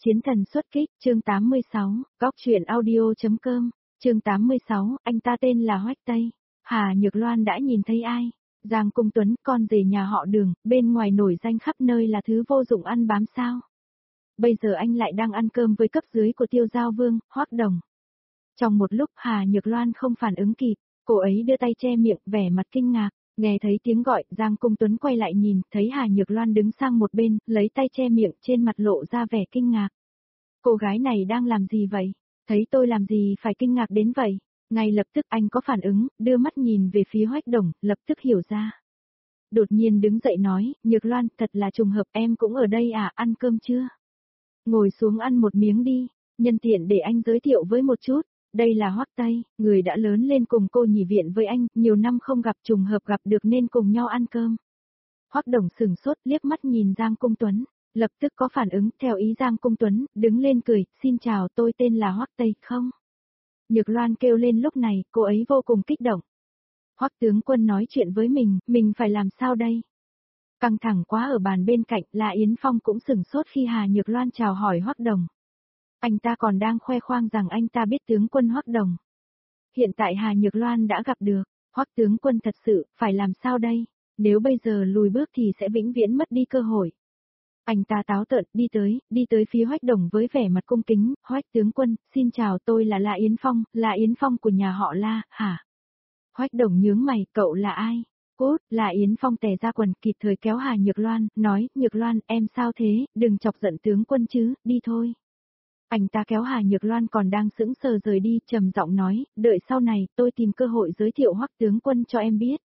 Chiến thần xuất kích, chương 86, góc truyện audio.com, chương 86, anh ta tên là Hoách Tây. Hà Nhược Loan đã nhìn thấy ai? Giang Cung Tuấn, con rể nhà họ Đường, bên ngoài nổi danh khắp nơi là thứ vô dụng ăn bám sao. Bây giờ anh lại đang ăn cơm với cấp dưới của Tiêu Giao Vương, Hoắc Đồng. Trong một lúc Hà Nhược Loan không phản ứng kịp, cô ấy đưa tay che miệng, vẻ mặt kinh ngạc. Nghe thấy tiếng gọi, Giang Cung Tuấn quay lại nhìn, thấy Hà Nhược Loan đứng sang một bên, lấy tay che miệng, trên mặt lộ ra vẻ kinh ngạc. Cô gái này đang làm gì vậy? Thấy tôi làm gì phải kinh ngạc đến vậy? Ngay lập tức anh có phản ứng, đưa mắt nhìn về phía Hoách Đồng, lập tức hiểu ra. Đột nhiên đứng dậy nói, Nhược Loan, thật là trùng hợp, em cũng ở đây à, ăn cơm chưa? Ngồi xuống ăn một miếng đi, nhân tiện để anh giới thiệu với một chút. Đây là Hoắc Tây, người đã lớn lên cùng cô nhỉ viện với anh, nhiều năm không gặp, trùng hợp gặp được nên cùng nhau ăn cơm. Hoắc Đồng sừng sốt, liếc mắt nhìn Giang Cung Tuấn, lập tức có phản ứng, theo ý Giang Cung Tuấn, đứng lên cười, xin chào, tôi tên là Hoắc Tây, không? Nhược Loan kêu lên lúc này, cô ấy vô cùng kích động. Hoắc tướng quân nói chuyện với mình phải làm sao đây? Căng thẳng quá. Ở bàn bên cạnh, La Yến Phong cũng sừng sốt khi Hà Nhược Loan chào hỏi Hoắc Đồng. Anh ta còn đang khoe khoang rằng anh ta biết tướng quân Hoắc Đồng. Hiện tại Hà Nhược Loan đã gặp được, Hoắc tướng quân thật sự, phải làm sao đây? Nếu bây giờ lùi bước thì sẽ vĩnh viễn mất đi cơ hội. Anh ta táo tợn, đi tới phía Hoách Đồng với vẻ mặt cung kính, Hoách tướng quân, xin chào, tôi là La Yến Phong của nhà họ La, hả? Hoách Đồng nhướng mày, cậu là ai? Cút, La Yến Phong tè ra quần, kịp thời kéo Hà Nhược Loan, nói, Nhược Loan, em sao thế, đừng chọc giận tướng quân chứ, đi thôi. Anh ta kéo Hà Nhược Loan còn đang sững sờ rời đi, trầm giọng nói, đợi sau này, tôi tìm cơ hội giới thiệu Hoắc tướng quân cho em biết.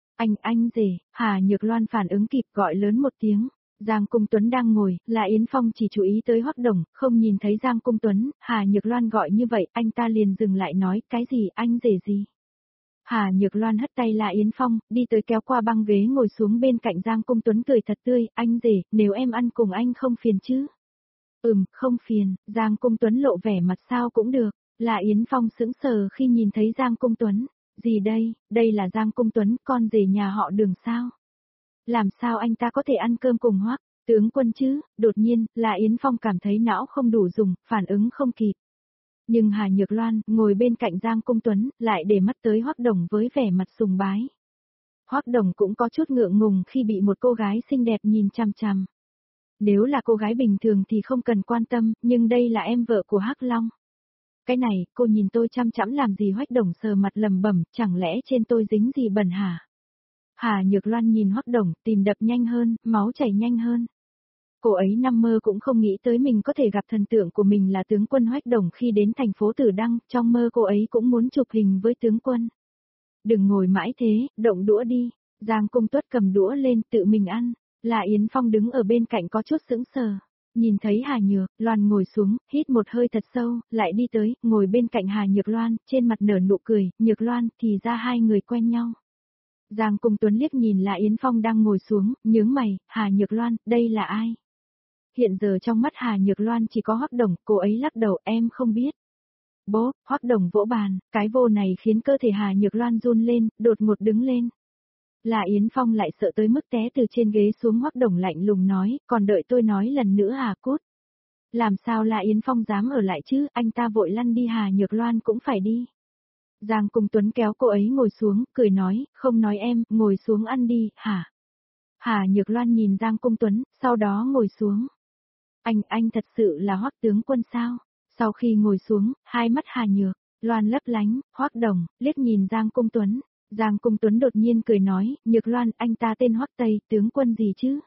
Anh rể, Hà Nhược Loan phản ứng kịp gọi lớn một tiếng. Giang Cung Tuấn đang ngồi, là Yến Phong chỉ chú ý tới Hoắc Đồng, không nhìn thấy Giang Cung Tuấn, Hà Nhược Loan gọi như vậy, anh ta liền dừng lại nói, cái gì, anh rể gì? Hà Nhược Loan hất tay là Yến Phong, đi tới kéo qua băng ghế ngồi xuống bên cạnh Giang Cung Tuấn cười thật tươi, anh rể, nếu em ăn cùng anh không phiền chứ? Không phiền, Giang Cung Tuấn lộ vẻ mặt sao cũng được, là Yến Phong sững sờ khi nhìn thấy Giang Cung Tuấn, gì đây là Giang Cung Tuấn, con rể nhà họ Đường sao? Làm sao anh ta có thể ăn cơm cùng Hoắc tướng quân chứ? Đột nhiên, là Yến Phong cảm thấy não không đủ dùng, phản ứng không kịp. Nhưng Hà Nhược Loan, ngồi bên cạnh Giang Cung Tuấn, lại để mắt tới Hoắc Đồng với vẻ mặt sùng bái. Hoắc Đồng cũng có chút ngượng ngùng khi bị một cô gái xinh đẹp nhìn chằm chằm. Nếu là cô gái bình thường thì không cần quan tâm, nhưng đây là em vợ của Hắc Long. Cái này, cô nhìn tôi chăm chăm làm gì? Hoắc Đồng sờ mặt lẩm bẩm, chẳng lẽ trên tôi dính gì bẩn hả? Hà Nhược Loan nhìn Hoắc Đồng, tim đập nhanh hơn, máu chảy nhanh hơn. Cô ấy nằm mơ cũng không nghĩ tới mình có thể gặp thần tượng của mình là tướng quân Hoắc Đồng khi đến thành phố Tử Đăng, trong mơ cô ấy cũng muốn chụp hình với tướng quân. Đừng ngồi mãi thế, động đũa đi. Giang Cung Tuất cầm đũa lên, tự mình ăn. Là Yến Phong đứng ở bên cạnh có chút sững sờ. Nhìn thấy Hà Nhược Loan ngồi xuống, hít một hơi thật sâu, lại đi tới, ngồi bên cạnh Hà Nhược Loan, trên mặt nở nụ cười, Nhược Loan, thì ra hai người quen nhau. Giang Cung Tuấn liếc nhìn là Yến Phong đang ngồi xuống, nhướng mày, Hà Nhược Loan, đây là ai? Hiện giờ trong mắt Hà Nhược Loan chỉ có Hoắc Đồng, cô ấy lắc đầu, em không biết. Bố, Hoắc Đồng vỗ bàn, cái vô này khiến cơ thể Hà Nhược Loan run lên, đột ngột đứng lên. Là Yến Phong lại sợ tới mức té từ trên ghế xuống. Hoắc Đồng lạnh lùng nói, còn đợi tôi nói lần nữa à? Cút. Làm sao là Yến Phong dám ở lại chứ, anh ta vội lăn đi, Hà Nhược Loan cũng phải đi. Giang Cung Tuấn kéo cô ấy ngồi xuống, cười nói, không nói em, ngồi xuống ăn đi, hả? Hà Nhược Loan nhìn Giang Cung Tuấn, sau đó ngồi xuống. Anh thật sự là Hoắc tướng quân sao? Sau khi ngồi xuống, hai mắt Hà Nhược Loan lấp lánh, Hoắc Đồng liếc nhìn Giang Cung Tuấn. Giang Cung Tuấn đột nhiên cười nói, Nhược Loan, anh ta tên Hoắc Tây, tướng quân gì chứ?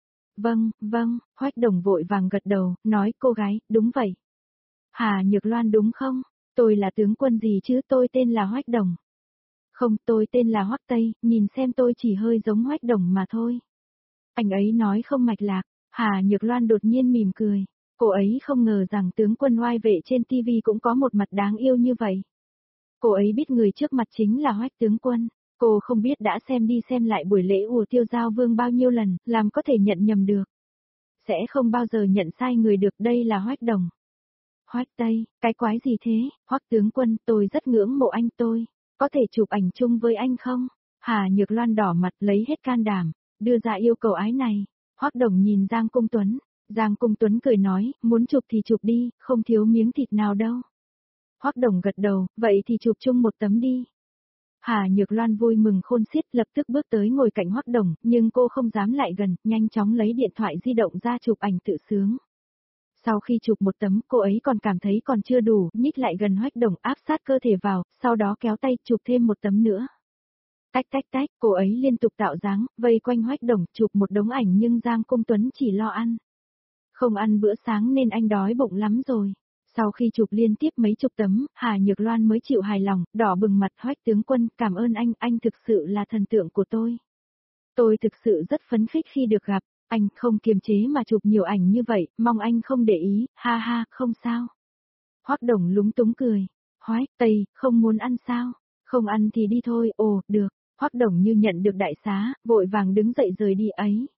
Vâng, Hoắc Đồng vội vàng gật đầu, nói, cô gái, đúng vậy. Hà Nhược Loan, đúng không? Tôi là tướng quân gì chứ, tôi tên là Hoắc Đồng. Không, tôi tên là Hoắc Tây, nhìn xem tôi chỉ hơi giống Hoắc Đồng mà thôi. Anh ấy nói không mạch lạc. Hà Nhược Loan đột nhiên mỉm cười. Cô ấy không ngờ rằng tướng quân oai vệ trên TV cũng có một mặt đáng yêu như vậy. Cô ấy biết người trước mặt chính là Hoắc tướng quân. Cô không biết đã xem đi xem lại buổi lễ của Tiêu Giao Vương bao nhiêu lần, làm có thể nhận nhầm được. Sẽ không bao giờ nhận sai người được, đây là Hoắc Đồng. Hoắc Tây, cái quái gì thế? Hoắc tướng quân, tôi rất ngưỡng mộ anh, tôi có thể chụp ảnh chung với anh không? Hà Nhược Loan đỏ mặt lấy hết can đảm, đưa ra yêu cầu ái này. Hoắc Đồng nhìn Giang Cung Tuấn, Giang Cung Tuấn cười nói, muốn chụp thì chụp đi, không thiếu miếng thịt nào đâu. Hoắc Đồng gật đầu, vậy thì chụp chung một tấm đi. Hà Nhược Loan vui mừng khôn xiết lập tức bước tới ngồi cạnh Hoắc Đồng, nhưng cô không dám lại gần, nhanh chóng lấy điện thoại di động ra chụp ảnh tự sướng. Sau khi chụp một tấm, cô ấy còn cảm thấy còn chưa đủ, nhích lại gần Hoắc Đồng áp sát cơ thể vào, sau đó kéo tay chụp thêm một tấm nữa. Tách tách tách, cô ấy liên tục tạo dáng, vây quanh Hoắc Đồng chụp một đống ảnh nhưng Giang Cung Tuấn chỉ lo ăn. Không ăn bữa sáng nên anh đói bụng lắm rồi. Sau khi chụp liên tiếp mấy chục tấm, Hà Nhược Loan mới chịu hài lòng, đỏ bừng mặt. Hoắc tướng quân, cảm ơn anh thực sự là thần tượng của tôi. Tôi thực sự rất phấn khích khi được gặp, anh không kiềm chế mà chụp nhiều ảnh như vậy, mong anh không để ý, ha ha, không sao. Hoắc Đồng lúng túng cười, Hoắc Tây, không muốn ăn sao? Không ăn thì đi thôi, ồ, được. Hoắc Đồng như nhận được đại xá, vội vàng đứng dậy rời đi ấy.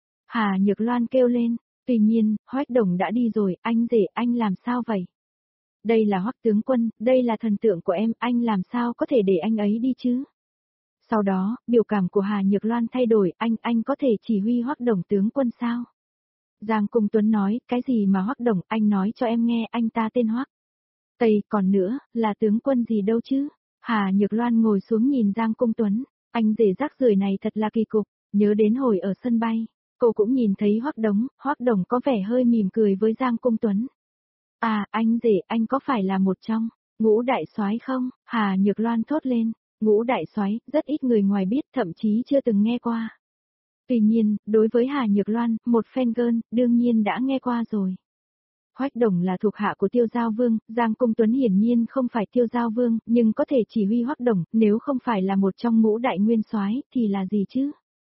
Hà Nhược Loan kêu lên, tuy nhiên, Hoắc Đồng đã đi rồi, anh rể, anh làm sao vậy? Đây là Hoắc tướng quân, đây là thần tượng của em, anh làm sao có thể để anh ấy đi chứ? Sau đó, biểu cảm của Hà Nhược Loan thay đổi, anh có thể chỉ huy Hoắc Đồng tướng quân sao? Giang Cung Tuấn nói, cái gì mà Hoắc Đồng, anh nói cho em nghe, anh ta tên Hoắc Tây, còn nữa, là tướng quân gì đâu chứ? Hà Nhược Loan ngồi xuống nhìn Giang Cung Tuấn, anh rể rác rưởi này thật là kỳ cục, nhớ đến hồi ở sân bay, cô cũng nhìn thấy Hoắc Đồng có vẻ hơi mỉm cười với Giang Cung Tuấn. À, anh rể, anh có phải là một trong ngũ đại soái không? Hà Nhược Loan thốt lên, ngũ đại soái, rất ít người ngoài biết, thậm chí chưa từng nghe qua. Tuy nhiên, đối với Hà Nhược Loan, một fan girl, đương nhiên đã nghe qua rồi. Hoắc Đồng là thuộc hạ của Tiêu Giao Vương, Giang Cung Tuấn hiển nhiên không phải Tiêu Giao Vương, nhưng có thể chỉ huy Hoắc Đồng, nếu không phải là một trong ngũ đại nguyên soái, thì là gì chứ?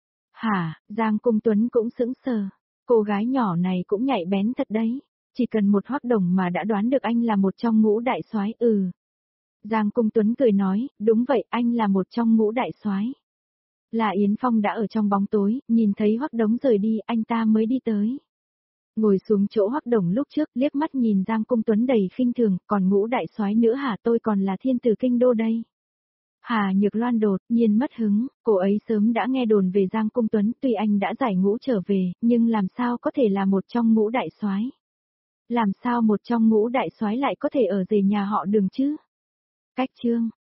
Hả, Giang Cung Tuấn cũng sững sờ. Cô gái nhỏ này cũng nhạy bén thật đấy. Chỉ cần một Hoắc Đồng mà đã đoán được anh là một trong ngũ đại soái, Giang Cung Tuấn cười nói, đúng vậy, anh là một trong ngũ đại soái. Là Yến Phong đã ở trong bóng tối, nhìn thấy Hoắc Đồng rời đi, anh ta mới đi tới. Ngồi xuống chỗ Hoắc Đồng lúc trước, liếc mắt nhìn Giang Cung Tuấn đầy khinh thường, còn ngũ đại soái nữa hả, tôi còn là thiên tử kinh đô đây. Hà Nhược Loan đột nhiên mất hứng, cô ấy sớm đã nghe đồn về Giang Cung Tuấn, tuy anh đã giải ngũ trở về, nhưng làm sao có thể là một trong ngũ đại soái? Làm sao một trong ngũ đại soái lại có thể ở rể nhà họ Đường chứ? Cách chương